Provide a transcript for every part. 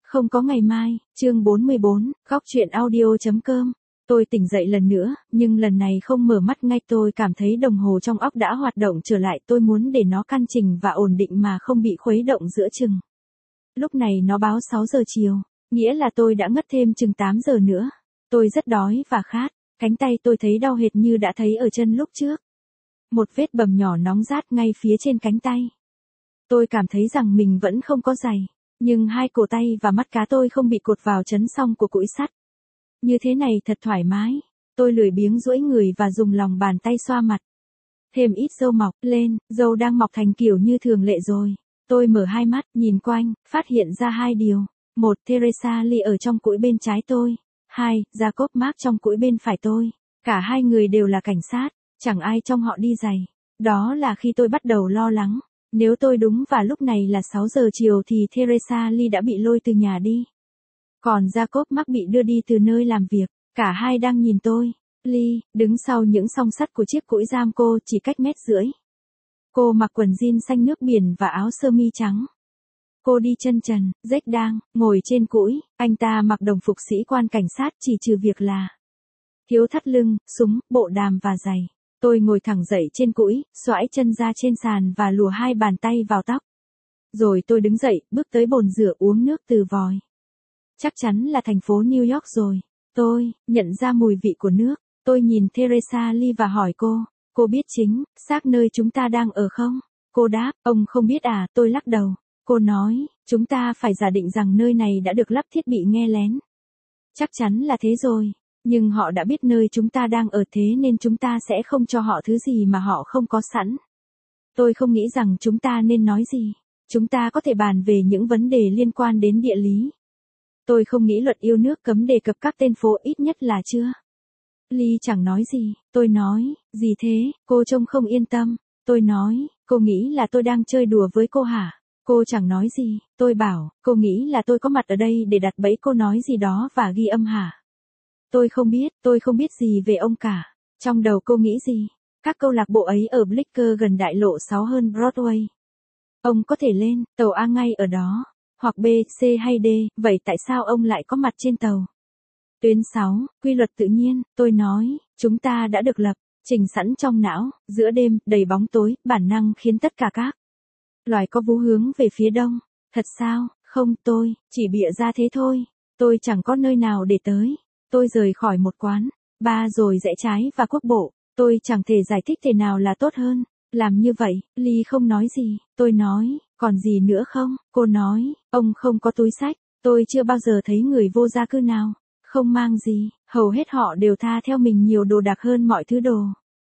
Không có ngày mai, chương 44, góc chuyện audio.com. Tôi tỉnh dậy lần nữa, nhưng lần này không mở mắt ngay, tôi cảm thấy đồng hồ trong óc đã hoạt động trở lại, tôi muốn để nó căn chỉnh và ổn định mà không bị khuấy động giữa chừng. Lúc này nó báo 6 giờ chiều, nghĩa là tôi đã ngất thêm chừng 8 giờ nữa. Tôi rất đói và khát, cánh tay tôi thấy đau hệt như đã thấy ở chân lúc trước. Một vết bầm nhỏ nóng rát ngay phía trên cánh tay. Tôi cảm thấy rằng mình vẫn không có giày. Nhưng hai cổ tay và mắt cá tôi không bị cột vào chấn song của cũi sắt. Như thế này thật thoải mái. Tôi lười biếng duỗi người và dùng lòng bàn tay xoa mặt. Thêm ít râu mọc lên, râu đang mọc thành kiểu như thường lệ rồi. Tôi mở hai mắt, nhìn quanh, phát hiện ra hai điều. Một, Teresa Lee ở trong cũi bên trái tôi. Hai, Jacob Mark trong cũi bên phải tôi. Cả hai người đều là cảnh sát, chẳng ai trong họ đi giày. Đó là khi tôi bắt đầu lo lắng. Nếu tôi đúng và lúc này là 6 giờ chiều thì Teresa Lee đã bị lôi từ nhà đi. Còn Jacob Mark bị đưa đi từ nơi làm việc. Cả hai đang nhìn tôi. Lee, đứng sau những song sắt của chiếc cũi giam cô chỉ cách 1,5 mét. Cô mặc quần jean xanh nước biển và áo sơ mi trắng. Cô đi chân trần, rách đang, ngồi trên cũi. Anh ta mặc đồng phục sĩ quan cảnh sát chỉ trừ việc là thiếu thắt lưng, súng, bộ đàm và giày. Tôi ngồi thẳng dậy trên cũi, xoãi chân ra trên sàn và lùa hai bàn tay vào tóc. Rồi tôi đứng dậy, bước tới bồn rửa uống nước từ vòi. Chắc chắn là thành phố New York rồi. Tôi nhận ra mùi vị của nước. Tôi nhìn Teresa Lee và hỏi cô biết chính xác nơi chúng ta đang ở không? Cô đáp, ông không biết à, tôi lắc đầu. Cô nói, chúng ta phải giả định rằng nơi này đã được lắp thiết bị nghe lén. Chắc chắn là thế rồi. Nhưng họ đã biết nơi chúng ta đang ở, thế nên chúng ta sẽ không cho họ thứ gì mà họ không có sẵn. Tôi không nghĩ rằng chúng ta nên nói gì. Chúng ta có thể bàn về những vấn đề liên quan đến địa lý. Tôi không nghĩ luật yêu nước cấm đề cập các tên phố, ít nhất là chưa. Lee chẳng nói gì. Tôi nói, gì thế, cô trông không yên tâm. Tôi nói, cô nghĩ là tôi đang chơi đùa với cô hả? Cô chẳng nói gì. Tôi bảo, cô nghĩ là tôi có mặt ở đây để đặt bẫy cô nói gì đó và ghi âm hả? Tôi không biết gì về ông cả. Trong đầu cô nghĩ gì? Các câu lạc bộ ấy ở Blicker gần đại lộ 6 hơn Broadway. Ông có thể lên tàu A ngay ở đó, hoặc B, C hay D, vậy tại sao ông lại có mặt trên tàu? Tuyến 6, quy luật tự nhiên, tôi nói, chúng ta đã được lập, trình sẵn trong não, giữa đêm, đầy bóng tối, bản năng khiến tất cả các loài có vú hướng về phía đông. Thật sao? Không, tôi chỉ bịa ra thế thôi. Tôi chẳng có nơi nào để tới. Tôi rời khỏi một quán bar rồi rẽ trái và quốc bộ. Tôi chẳng thể giải thích thế nào là tốt hơn. Làm như vậy, Lee không nói gì. Tôi nói, còn gì nữa không? Cô nói, ông không có túi xách. Tôi chưa bao giờ thấy người vô gia cư nào không mang gì. Hầu hết họ đều tha theo mình nhiều đồ đạc hơn mọi thứ đồ.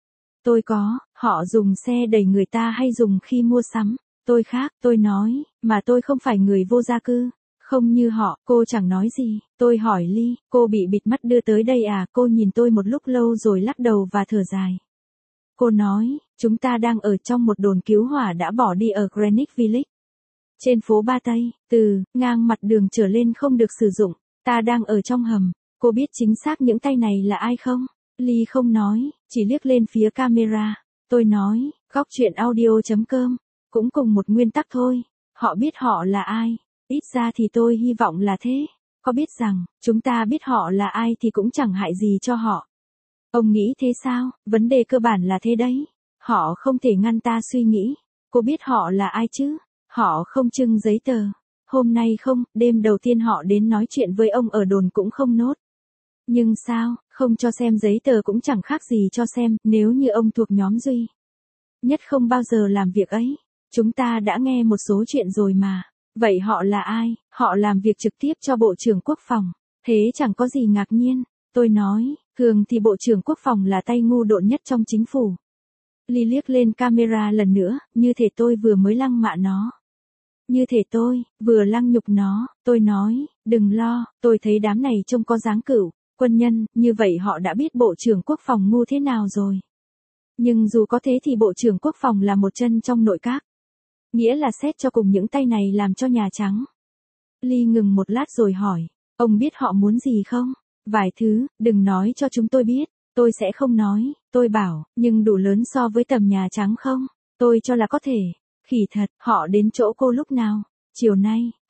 Tôi có, họ dùng xe đẩy người ta hay dùng khi mua sắm. Tôi khác, tôi nói, mà tôi không phải người vô gia cư. Không như họ, cô chẳng nói gì. Tôi hỏi Lee, cô bị bịt mắt đưa tới đây à? Cô nhìn tôi một lúc lâu rồi lắc đầu và thở dài. Cô nói, chúng ta đang ở trong một đồn cứu hỏa đã bỏ đi ở Greenwich Village. Trên phố Ba Tây, từ ngang mặt đường trở lên không được sử dụng. Ta đang ở trong hầm. Cô biết chính xác những tay này là ai không? Lee không nói, chỉ liếc lên phía camera. Tôi nói, góc chuyện audio.com. Cũng cùng một nguyên tắc thôi. Họ biết họ là ai. Ít ra thì tôi hy vọng là thế. Có biết rằng, chúng ta biết họ là ai thì cũng chẳng hại gì cho họ. Ông nghĩ thế sao? Vấn đề cơ bản là thế đấy. Họ không thể ngăn ta suy nghĩ. Cô biết họ là ai chứ? Họ không trưng giấy tờ. Hôm nay không, đêm đầu tiên họ đến nói chuyện với ông ở đồn cũng không nốt. Nhưng sao, không cho xem giấy tờ cũng chẳng khác gì cho xem, nếu như ông thuộc nhóm duy nhất không bao giờ làm việc ấy. Chúng ta đã nghe một số chuyện rồi mà. Vậy họ là ai? Họ làm việc trực tiếp cho Bộ trưởng Quốc phòng. Thế chẳng có gì ngạc nhiên. Tôi nói, thường thì Bộ trưởng Quốc phòng là tay ngu độn nhất trong chính phủ. Lee liếc lên camera lần nữa, như thể tôi vừa mới lăng mạ nó. Như thể tôi vừa lăng nhục nó. Tôi nói, đừng lo, tôi thấy đám này trông có dáng cửu quân nhân, như vậy họ đã biết Bộ trưởng Quốc phòng ngu thế nào rồi. Nhưng dù có thế thì Bộ trưởng Quốc phòng là một chân trong nội các. Nghĩa là xét cho cùng những tay này làm cho Nhà Trắng. Lee ngừng một lát rồi hỏi, ông biết họ muốn gì không? Vài thứ, đừng nói cho chúng tôi biết. Tôi sẽ không nói. Tôi bảo, nhưng đủ lớn so với tầm Nhà Trắng không? Tôi cho là có thể. Khỉ thật, họ đến chỗ cô lúc nào? Chiều nay,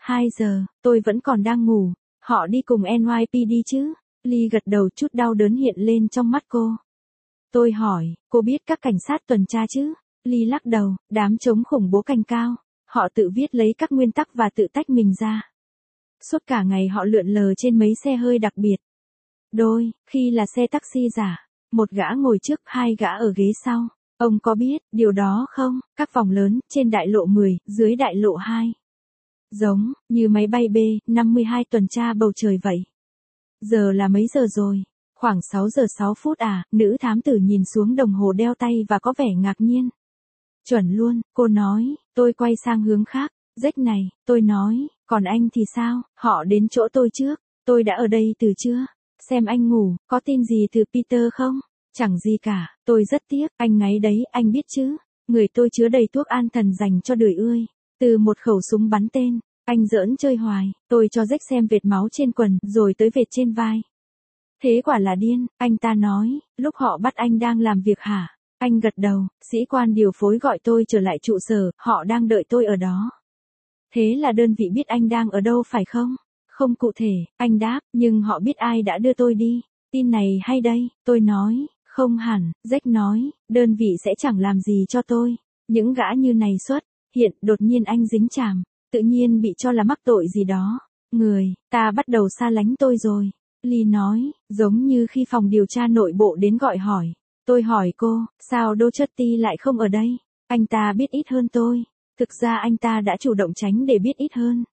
2 giờ, tôi vẫn còn đang ngủ. Họ đi cùng NYPD chứ? Lee gật đầu, chút đau đớn hiện lên trong mắt cô. Tôi hỏi, cô biết các cảnh sát tuần tra chứ? Lee lắc đầu, đám chống khủng bố cành cao. Họ tự viết lấy các nguyên tắc và tự tách mình ra. Suốt cả ngày họ lượn lờ trên mấy xe hơi đặc biệt. Đôi khi là xe taxi giả. Một gã ngồi trước, 2 gã ở ghế sau. Ông có biết điều đó không? Các vòng lớn, trên đại lộ 10, dưới đại lộ 2. Giống như máy bay B-52 tuần tra bầu trời vậy. Giờ là mấy giờ rồi? Khoảng 6 giờ 6 phút à? Nữ thám tử nhìn xuống đồng hồ đeo tay và có vẻ ngạc nhiên. Chuẩn luôn, cô nói. Tôi quay sang hướng khác. Jack này, tôi nói, còn anh thì sao? Họ đến chỗ tôi trước. Tôi đã ở đây từ trưa. Xem anh ngủ, có tin gì từ Peter không? Chẳng gì cả, tôi rất tiếc, anh ngáy đấy, anh biết chứ. Người tôi chứa đầy thuốc an thần dành cho đời ươi. Từ một khẩu súng bắn tên, anh giỡn chơi hoài. Tôi cho Jack xem vệt máu trên quần, rồi tới vệt trên vai. Thế quả là điên, anh ta nói, lúc họ bắt anh đang làm việc hả? Anh gật đầu, sĩ quan điều phối gọi tôi trở lại trụ sở, họ đang đợi tôi ở đó. Thế là đơn vị biết anh đang ở đâu phải không? Không cụ thể, anh đáp, nhưng họ biết ai đã đưa tôi đi. Tin này hay đây, tôi nói, không hẳn, Jack nói, đơn vị sẽ chẳng làm gì cho tôi. Những gã như này xuất hiện, đột nhiên anh dính chàm, tự nhiên bị cho là mắc tội gì đó. Người ta bắt đầu xa lánh tôi rồi. Lee nói, giống như khi phòng điều tra nội bộ đến gọi hỏi. Tôi hỏi cô, sao Doherty lại không ở đây? Anh ta biết ít hơn tôi. Thực ra anh ta đã chủ động tránh để biết ít hơn.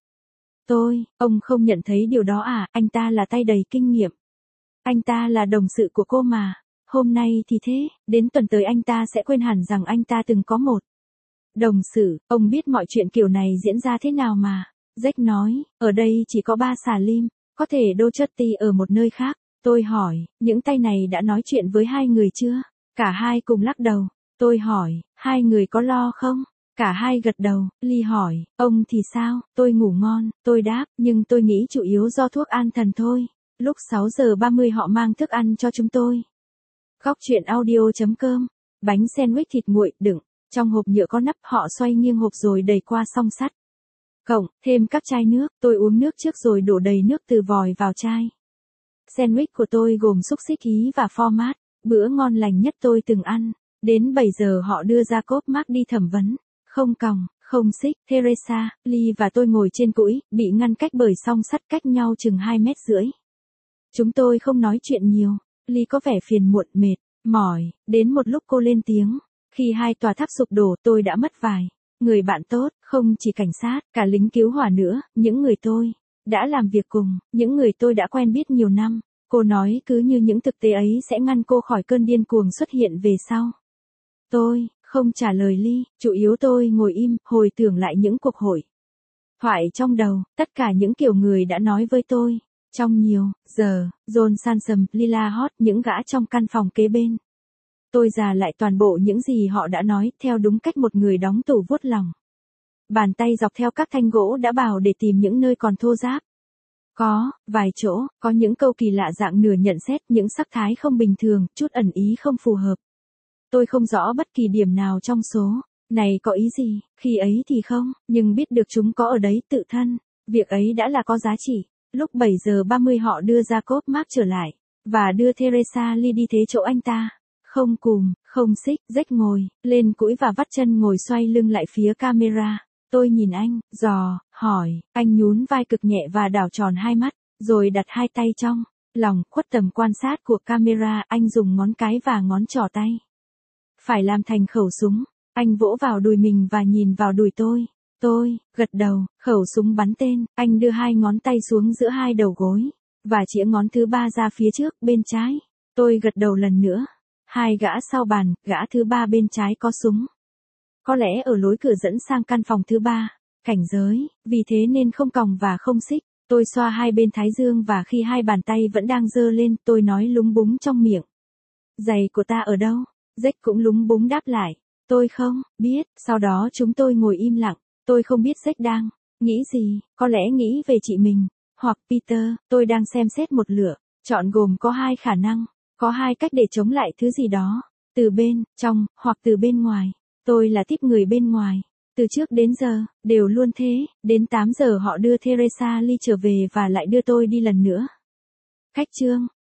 Ông không nhận thấy điều đó à? Anh ta là tay đầy kinh nghiệm. Anh ta là đồng sự của cô mà. Hôm nay thì thế, đến tuần tới anh ta sẽ quên hẳn rằng anh ta từng có một đồng sự. Ông biết mọi chuyện kiểu này diễn ra thế nào mà. Jack nói, ở đây chỉ có 3 xà lim, có thể Doherty ở một nơi khác. Tôi hỏi, những tay này đã nói chuyện với 2 người chưa? Cả hai cùng lắc đầu. Tôi hỏi, 2 người có lo không? Cả hai gật đầu. Lee hỏi, ông thì sao? Tôi ngủ ngon, tôi đáp, nhưng tôi nghĩ chủ yếu do thuốc an thần thôi. Lúc 6 giờ 30 họ mang thức ăn cho chúng tôi. Góc truyện audio.com. Bánh sandwich thịt nguội đựng trong hộp nhựa có nắp, họ xoay nghiêng hộp rồi đẩy qua song sắt. Cộng thêm các chai nước, tôi uống nước trước rồi đổ đầy nước từ vòi vào chai. Sandwich của tôi gồm xúc xích ý và format, bữa ngon lành nhất tôi từng ăn. Đến 7 giờ họ đưa ra cốp Mark đi thẩm vấn. Không còng, không xích, Teresa, Lee và tôi ngồi trên cũi, bị ngăn cách bởi song sắt cách nhau chừng 2,5 mét. Chúng tôi không nói chuyện nhiều. Lee có vẻ phiền muộn, mệt, mỏi. Đến một lúc cô lên tiếng. Khi 2 tòa tháp sụp đổ, tôi đã mất vài người bạn tốt, không chỉ cảnh sát, cả lính cứu hỏa nữa, những người tôi đã làm việc cùng, những người tôi đã quen biết nhiều năm. Cô nói cứ như những thực tế ấy sẽ ngăn cô khỏi cơn điên cuồng xuất hiện về sau. Tôi không trả lời Lee, chủ yếu tôi ngồi im, hồi tưởng lại những cuộc hội thoại trong đầu, tất cả những kiểu người đã nói với tôi. Trong nhiều giờ, John Sansom, Lila Hot, những gã trong căn phòng kế bên. Tôi dà lại toàn bộ những gì họ đã nói, theo đúng cách một người đóng tủ vuốt lòng. Bàn tay dọc theo các thanh gỗ đã bào để tìm những nơi còn thô ráp. Có vài chỗ, có những câu kỳ lạ dạng nửa nhận xét, những sắc thái không bình thường, chút ẩn ý không phù hợp. Tôi không rõ bất kỳ điểm nào trong số này có ý gì, khi ấy thì không, nhưng biết được chúng có ở đấy tự thân. Việc ấy đã là có giá trị. Lúc 7 giờ 30 họ đưa ra cốp Mark trở lại, và đưa Teresa Lee đi thế chỗ anh ta. Không cùm, không xích, Jack ngồi lên cũi và vắt chân ngồi xoay lưng lại phía camera. Tôi nhìn anh, hỏi, anh nhún vai cực nhẹ và đảo tròn 2 mắt, rồi đặt 2 tay trong lòng, khuất tầm quan sát của camera. Anh dùng ngón cái và ngón trỏ tay phải làm thành khẩu súng. Anh vỗ vào đùi mình và nhìn vào đùi tôi. Tôi gật đầu, khẩu súng bắn tên. Anh đưa 2 ngón tay xuống giữa 2 đầu gối, và chĩa ngón thứ 3 ra phía trước, bên trái. Tôi gật đầu lần nữa. 2 gã sau bàn, gã thứ 3 bên trái có súng. Có lẽ ở lối cửa dẫn sang căn phòng thứ 3. Cảnh giới, vì thế nên không còng và không xích. Tôi xoa 2 bên thái dương và khi 2 bàn tay vẫn đang giơ lên, tôi nói lúng búng trong miệng. Giày của ta ở đâu? Jack cũng lúng búng đáp lại. Tôi không biết. Sau đó chúng tôi ngồi im lặng. Tôi không biết Jack đang nghĩ gì, có lẽ nghĩ về chị mình, hoặc Peter. Tôi đang xem xét một lựa chọn gồm có 2 khả năng. Có 2 cách để chống lại thứ gì đó, từ bên trong, hoặc từ bên ngoài. Tôi là típ người bên ngoài. Từ trước đến giờ, đều luôn thế, đến 8 giờ họ đưa Teresa Lee trở về và lại đưa tôi đi lần nữa. Khách trương,